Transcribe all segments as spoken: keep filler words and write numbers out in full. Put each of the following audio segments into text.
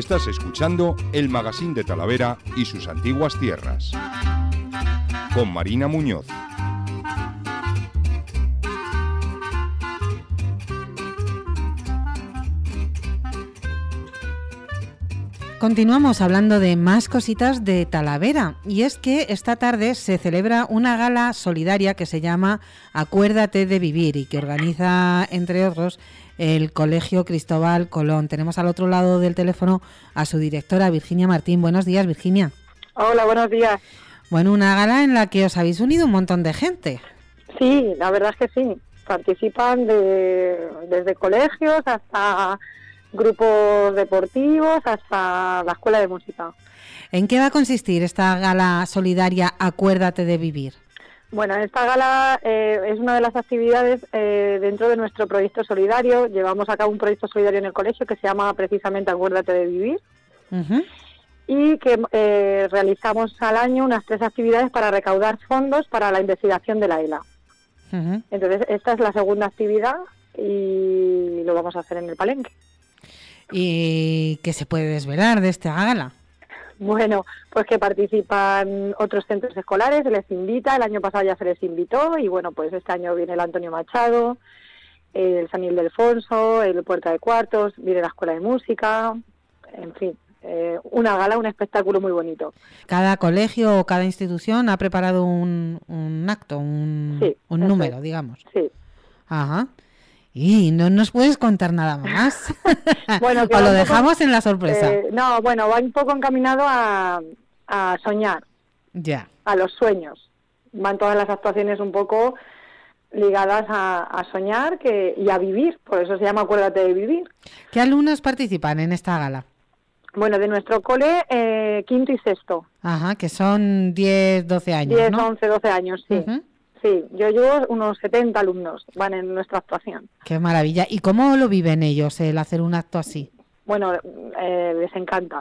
Estás escuchando el Magazín de Talavera y sus antiguas tierras, con Marina Muñoz. Continuamos hablando de más cositas de Talavera, y es que esta tarde se celebra una gala solidaria que se llama Acuérdate de Vivir y que organiza, entre otros, el Colegio Cristóbal Colón. Tenemos al otro lado del teléfono a su directora, Virginia Martín. Buenos días, Virginia. Hola, buenos días. Bueno, una gala en la que os habéis unido un montón de gente. Sí, la verdad es que sí. Participan de, desde colegios hasta grupos deportivos hasta la escuela de música. ¿En qué va a consistir esta gala solidaria Acuérdate de Vivir? Bueno, esta gala eh, es una de las actividades eh, dentro de nuestro proyecto solidario. Llevamos a cabo un proyecto solidario en el colegio que se llama precisamente Acuérdate de Vivir. Uh-huh. Y que eh, realizamos al año unas tres actividades para recaudar fondos para la investigación de la E L A. Uh-huh. Entonces, esta es la segunda actividad y lo vamos a hacer en el Palenque. ¿Y qué se puede desvelar de esta gala? Bueno, pues que participan otros centros escolares, se les invita, el año pasado ya se les invitó y bueno, pues este año viene el Antonio Machado, el San Ildefonso, el Puerta de Cuartos, viene la Escuela de Música, en fin, eh, una gala, un espectáculo muy bonito. Cada colegio o cada institución ha preparado un, un acto, un, sí, un número, es. digamos. Sí. Ajá. Y no nos puedes contar nada más. Bueno, que o lo dejamos poco, en la sorpresa. Eh, no, bueno, va un poco encaminado a, a soñar. Ya. A los sueños. Van todas las actuaciones un poco ligadas a, a soñar que y a vivir. Por eso se llama Acuérdate de Vivir. ¿Qué alumnos participan en esta gala? Bueno, de nuestro cole, eh, quinto y sexto. Ajá, que son diez, doce años, diez, ¿no? once, doce años, sí. Uh-huh. Sí, yo llevo unos setenta alumnos, van en nuestra actuación. ¡Qué maravilla! ¿Y cómo lo viven ellos, el hacer un acto así? Bueno, eh, les encanta.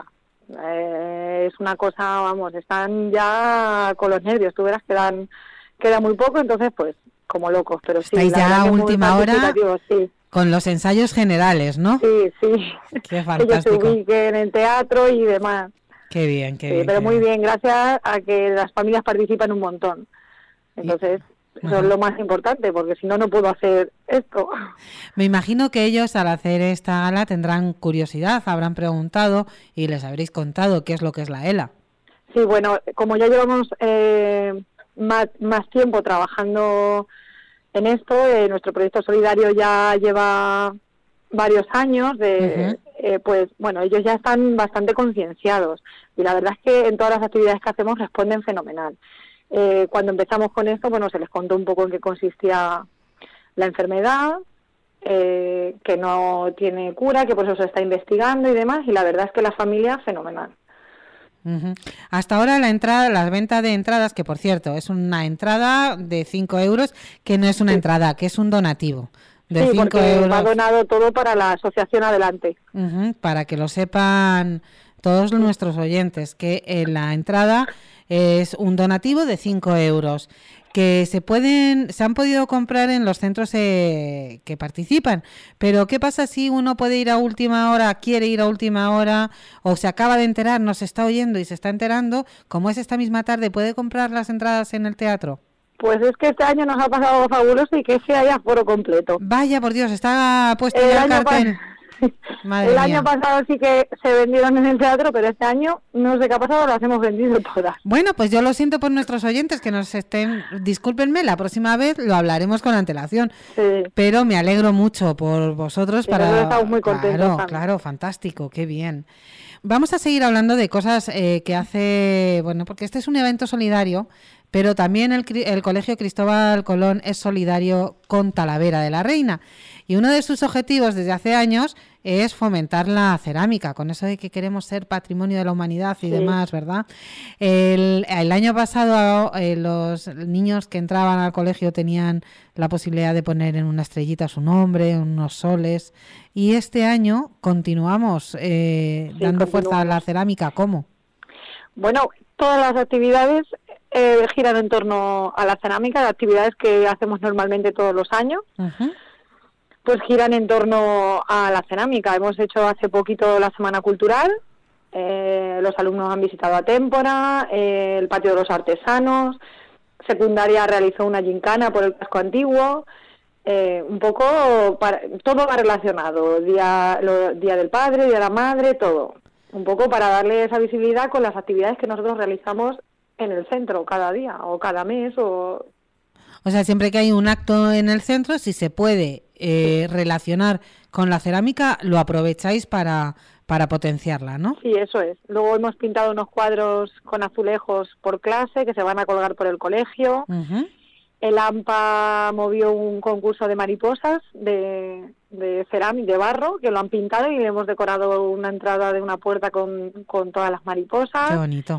Eh, es una cosa, vamos, están ya con los nervios. Tú verás que dan, queda muy poco, entonces pues como locos. Pero sí, estáis ya a última hora sí. Con los ensayos generales, ¿no? Sí, sí. ¡Qué fantástico! Ellos se ubiquen en teatro y demás. ¡Qué bien, qué sí, bien! Pero qué muy bien. bien, gracias a que las familias participan un montón. Entonces... Y... Eso Ajá. es lo más importante, porque si no, no puedo hacer esto. Me imagino que ellos al hacer esta gala tendrán curiosidad, habrán preguntado y les habréis contado qué es lo que es la E L A. Sí, bueno, como ya llevamos eh, más, más tiempo trabajando en esto, eh, nuestro proyecto solidario ya lleva varios años, de, uh-huh. eh, pues bueno, ellos ya están bastante concienciados y la verdad es que en todas las actividades que hacemos responden fenomenal. Eh, cuando empezamos con esto, bueno, se les contó un poco en qué consistía la enfermedad, eh, que no tiene cura, que por eso se está investigando y demás, y la verdad es que la familia, fenomenal. Uh-huh. Hasta ahora la entrada, la venta de entradas, que por cierto es una entrada de cinco euros, que no es una sí. entrada, que es un donativo. De sí, cinco porque euros. Va donado todo para la asociación Adelante. Uh-huh. Para que lo sepan todos sí. nuestros oyentes, que en la entrada es un donativo de cinco euros que se pueden, se han podido comprar en los centros eh, que participan. Pero ¿qué pasa si uno puede ir a última hora, quiere ir a última hora o se acaba de enterar, nos está oyendo y se está enterando? Como es esta misma tarde, ¿puede comprar las entradas en el teatro? Pues es que este año nos ha pasado algo fabuloso y que es que hay aforo completo. Vaya, por Dios, está puesto el ya el cartel. Madre el año mía. pasado sí que se vendieron en el teatro, pero este año no sé qué ha pasado, las hemos vendido todas. Bueno, pues yo lo siento por nuestros oyentes que nos estén, discúlpenme, la próxima vez lo hablaremos con antelación, sí. pero me alegro mucho por vosotros. Sí, para estamos muy contentos. Claro, también. claro, fantástico, qué bien. Vamos a seguir hablando de cosas eh, que hace, bueno, porque este es un evento solidario, pero también el, el Colegio Cristóbal Colón es solidario con Talavera de la Reina. Y uno de sus objetivos desde hace años es fomentar la cerámica, con eso de que queremos ser patrimonio de la humanidad y sí. demás, ¿verdad? El, el año pasado eh, los niños que entraban al colegio tenían la posibilidad de poner en una estrellita su nombre, unos soles, y este año continuamos eh, sí, dando continuamos. fuerza a la cerámica. ¿Cómo? Bueno, todas las actividades eh, giran en torno a la cerámica, las actividades que hacemos normalmente todos los años. Uh-huh. Pues giran en torno a la cerámica. Hemos hecho hace poquito la Semana Cultural, eh, los alumnos han visitado a Témpora, eh, el patio de los artesanos, secundaria realizó una gincana por el casco antiguo, eh, un poco, para, todo va relacionado, día, lo, día del padre, día de la madre, todo. Un poco para darle esa visibilidad con las actividades que nosotros realizamos en el centro cada día o cada mes. O, o sea, siempre que hay un acto en el centro, si se puede eh, relacionar con la cerámica, lo aprovecháis para, para potenciarla, ¿no? Sí, eso es. Luego hemos pintado unos cuadros con azulejos por clase que se van a colgar por el colegio. Uh-huh. El A M P A movió un concurso de mariposas de, de cerámica, de barro, que lo han pintado y le hemos decorado una entrada de una puerta con, con todas las mariposas. Qué bonito.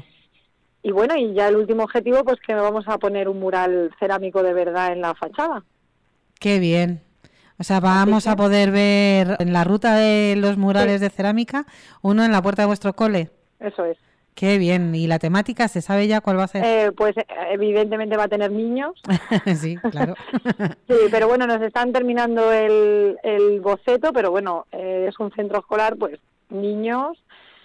Y bueno, y ya el último objetivo, pues que vamos a poner un mural cerámico de verdad en la fachada. Qué bien. O sea, vamos a poder ver en la ruta de los murales sí. de cerámica, uno en la puerta de vuestro cole. Eso es. Qué bien. ¿Y la temática se sabe ya cuál va a ser? Eh, pues evidentemente va a tener niños. Sí, claro. Sí, pero bueno, nos están terminando el, el boceto, pero bueno, eh, es un centro escolar, pues niños.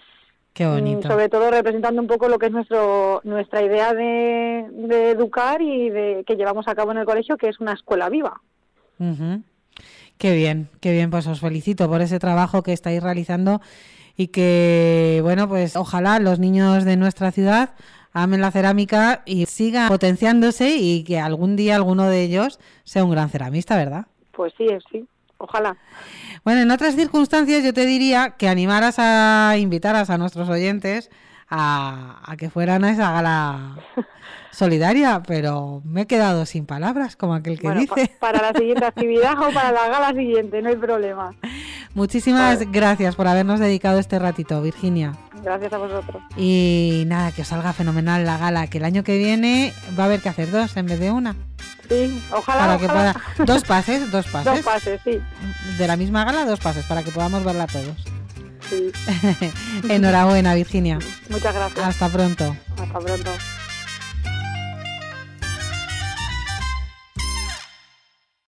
Qué bonito. Sobre todo representando un poco lo que es nuestro nuestra idea de, de educar y de que llevamos a cabo en el colegio, que es una escuela viva. Uh-huh. Qué bien, qué bien. Pues os felicito por ese trabajo que estáis realizando. Y que, bueno, pues ojalá los niños de nuestra ciudad amen la cerámica y sigan potenciándose y que algún día alguno de ellos sea un gran ceramista, ¿verdad? Pues sí, sí, ojalá. Bueno, en otras circunstancias yo te diría que animaras a, invitaras a nuestros oyentes a, a que fueran a esa gala solidaria, pero me he quedado sin palabras, como aquel que bueno, dice. Pa- para la siguiente actividad o para la gala siguiente, no hay problema. Muchísimas vale. gracias por habernos dedicado este ratito, Virginia. Gracias a vosotros. Y nada, que os salga fenomenal la gala, que el año que viene va a haber que hacer dos en vez de una. Sí, ojalá. Para ojalá. que pueda... Dos pases, dos pases. Dos pases, sí. De la misma gala, dos pases, para que podamos verla todos. Sí. Enhorabuena, Virginia. Muchas gracias. Hasta pronto. Hasta pronto.